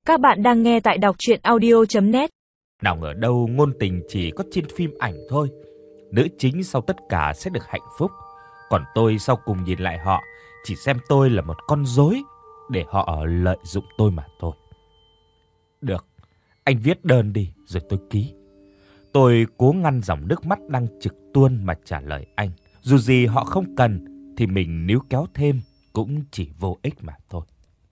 Các bạn đang nghe tại đọc truyện audio.net. Nào ngờ đâu ngôn tình chỉ có trên phim ảnh thôi. Nữ chính sau tất cả sẽ được hạnh phúc, còn tôi sau cùng nhìn lại họ chỉ xem tôi là một con rối để họ lợi dụng tôi mà thôi. Được, anh viết đơn đi rồi tôi ký. Tôi cố ngăn dòng nước mắt đang trực tuôn mà trả lời anh. Dù gì họ không cần thì mình níu kéo thêm cũng chỉ vô ích mà thôi.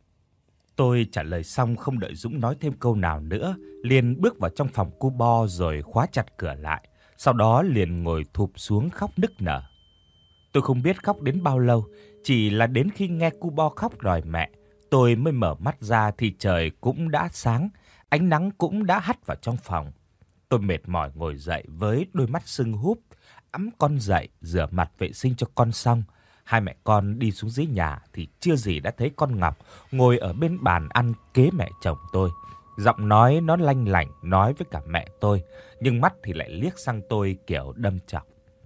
Tôi trả lời xong không đợi Dũng nói thêm câu nào nữa, liền bước vào trong phòng cu bo rồi khóa chặt cửa lại, sau đó liền ngồi thụp xuống khóc nức nở. Tôi không biết khóc đến bao lâu, chỉ là đến khi nghe cu bo khóc đòi mẹ, tôi mới mở mắt ra thì trời cũng đã sáng, ánh nắng cũng đã hắt vào trong phòng. Tôi mệt mỏi ngồi dậy với đôi mắt sưng húp, ẵm con dậy, rửa mặt vệ sinh cho con xong. Hai mẹ con đi xuống dưới nhà thì chưa gì đã thấy con Ngọc ngồi ở bên bàn ăn kế mẹ chồng tôi. Giọng nói nó lanh lảnh nói với cả mẹ tôi, nhưng mắt thì lại liếc sang tôi kiểu đâm chọc.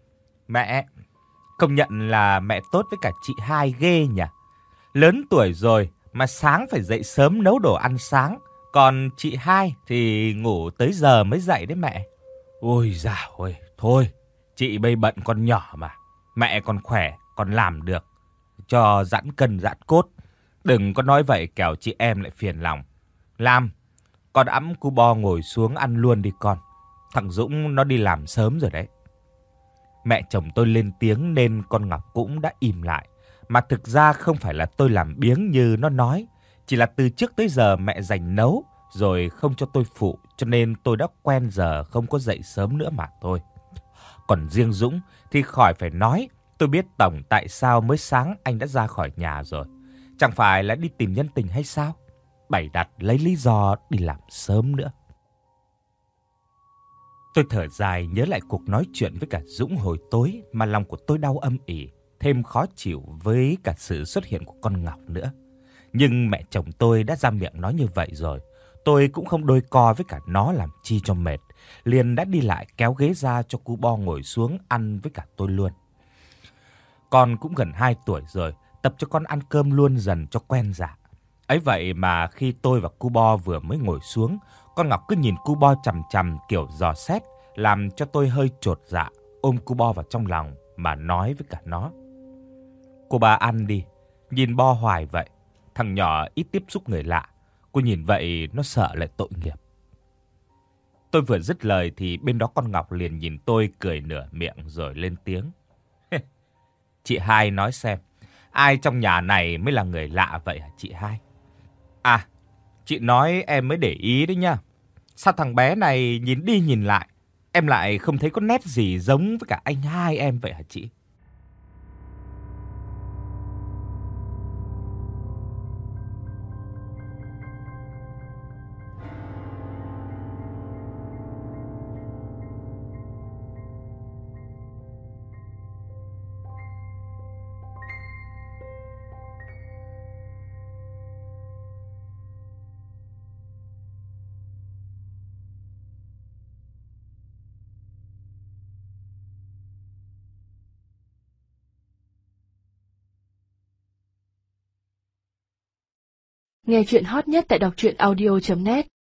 Mẹ, công nhận là mẹ tốt với cả chị hai ghê nhỉ. Lớn tuổi rồi mà sáng phải dậy sớm nấu đồ ăn sáng, còn chị hai thì ngủ tới giờ mới dậy đấy mẹ. Ôi dào ơi, thôi, chị bây bận con nhỏ mà. Mẹ còn khỏe, còn làm được. Cho giãn cân giãn cốt. Đừng có nói vậy kẻo chị em lại phiền lòng. Lam, con ẵm cu bo ngồi xuống ăn luôn đi con. Thằng Dũng nó đi làm sớm rồi đấy. Mẹ chồng tôi lên tiếng nên con Ngọc cũng đã im lại. Mà thực ra không phải là tôi làm biếng như nó nói. Chỉ là từ trước tới giờ mẹ dành nấu rồi không cho tôi phụ, cho nên tôi đã quen giờ không có dậy sớm nữa mà thôi. Còn riêng Dũng thì khỏi phải nói, tôi biết tổng tại sao mới sáng anh đã ra khỏi nhà rồi. Chẳng phải là đi tìm nhân tình hay sao? Bày đặt lấy lý do đi làm sớm nữa. Tôi thở dài nhớ lại cuộc nói chuyện với cả Dũng hồi tối mà lòng của tôi đau âm ỉ, thêm khó chịu với cả sự xuất hiện của con Ngọc nữa. Nhưng mẹ chồng tôi đã ra miệng nói như vậy rồi, tôi cũng không đôi co với cả nó làm chi cho mệt, liền đã đi lại kéo ghế ra cho cu bo ngồi xuống ăn với cả tôi luôn. Con cũng gần 2 tuổi rồi, tập cho con ăn cơm luôn dần cho quen dạ. Ấy vậy mà khi tôi và cu bo vừa mới ngồi xuống, con Ngọc cứ nhìn cu bo chằm chằm kiểu dò xét, làm cho tôi hơi chột dạ, ôm cu bo vào trong lòng mà nói với cả nó. Cô ba ăn đi, nhìn bo hoài vậy, thằng nhỏ ít tiếp xúc người lạ, cô nhìn vậy nó sợ lại tội nghiệp. Tôi vừa dứt lời thì bên đó con Ngọc liền nhìn tôi cười nửa miệng rồi lên tiếng. Chị hai nói xem, ai trong nhà này mới là người lạ vậy hả chị hai? À, chị nói em mới để ý đấy nha. Sao thằng bé này nhìn đi nhìn lại, em lại không thấy có nét gì giống với cả anh hai em vậy hả chị? Nghe truyện hot nhất tại đọc truyện audio.net.